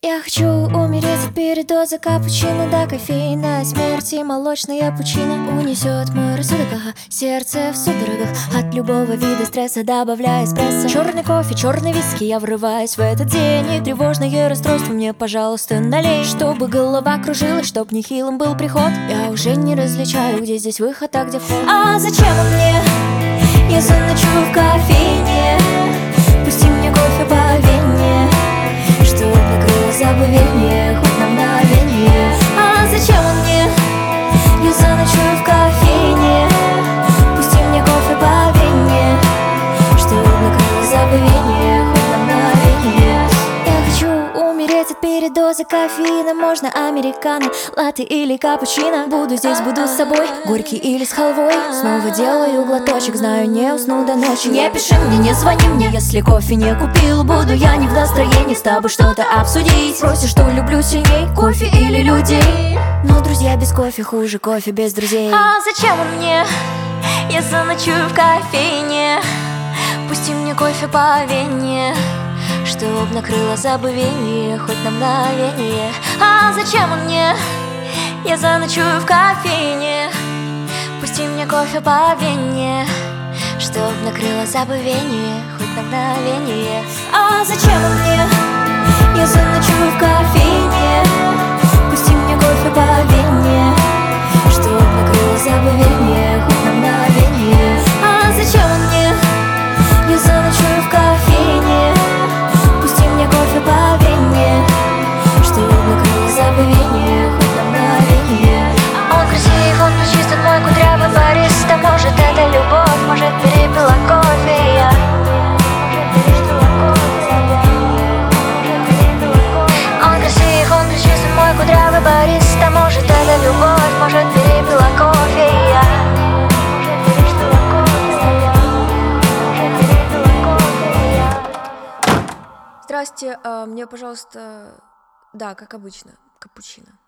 Я хочу умереть от передоза капучино до кофеина. Смерти молочная пучина унесет мой рассудок, сердце в судорогах от любого вида стресса, добавляя эспрессо. Черный кофе, черный виски, я врываюсь в этот день. И тревожное расстройство мне, пожалуйста, налей. Чтобы голова кружилась, чтоб нехилым был приход. Я уже не различаю, где здесь выход, а где вход. А зачем он мне? Я заночую в кофейне. Пусти мне кофе по вене, чтоб накрыло забвение хоть на мгновение. А зачем он мне? Я заночую в кофейне. Пусти мне кофе по вене, чтоб накрыло забвение хоть на мгновение. Я хочу умереть от передоза кофеина. Можно американо, латте или капучино. Буду здесь, буду с собой, горький или с халвой. Снова делаю глоточек, знаю, не усну до ночи. Не пиши мне, не звони мне, если кофе не купил. Буду я не в настроении с тобой что-то обсудить. Спросишь, что люблю сильней, кофе или людей. Но друзья без кофе хуже кофе без друзей. А зачем он мне? Я заночую в кофейне. Пусти мне кофе по вене, чтоб накрыло забвение хоть на мгновение. А зачем он мне? Я заночую в кофейне. Пусти мне кофе по вене, чтоб накрыло забвение хоть на мгновение. А зачем он мне? Я заночую в кофейне. Пусти мне кофе по вене, чтоб накрыло забвение хоть на мгновение. А зачем он мне? Я заночую в кофейне. Пусти мне кофе по вене, чтоб накрыло забвение хоть на мгновение. Он красив, он чистит мой кудрявый бариста. Может, это любовь, может, перепила кофе я. Он красив, он чистит мой кудрявый бариста. Может, это любовь, может, перепила кофе я. Здрасте, мне, пожалуйста, да, как обычно, капучино.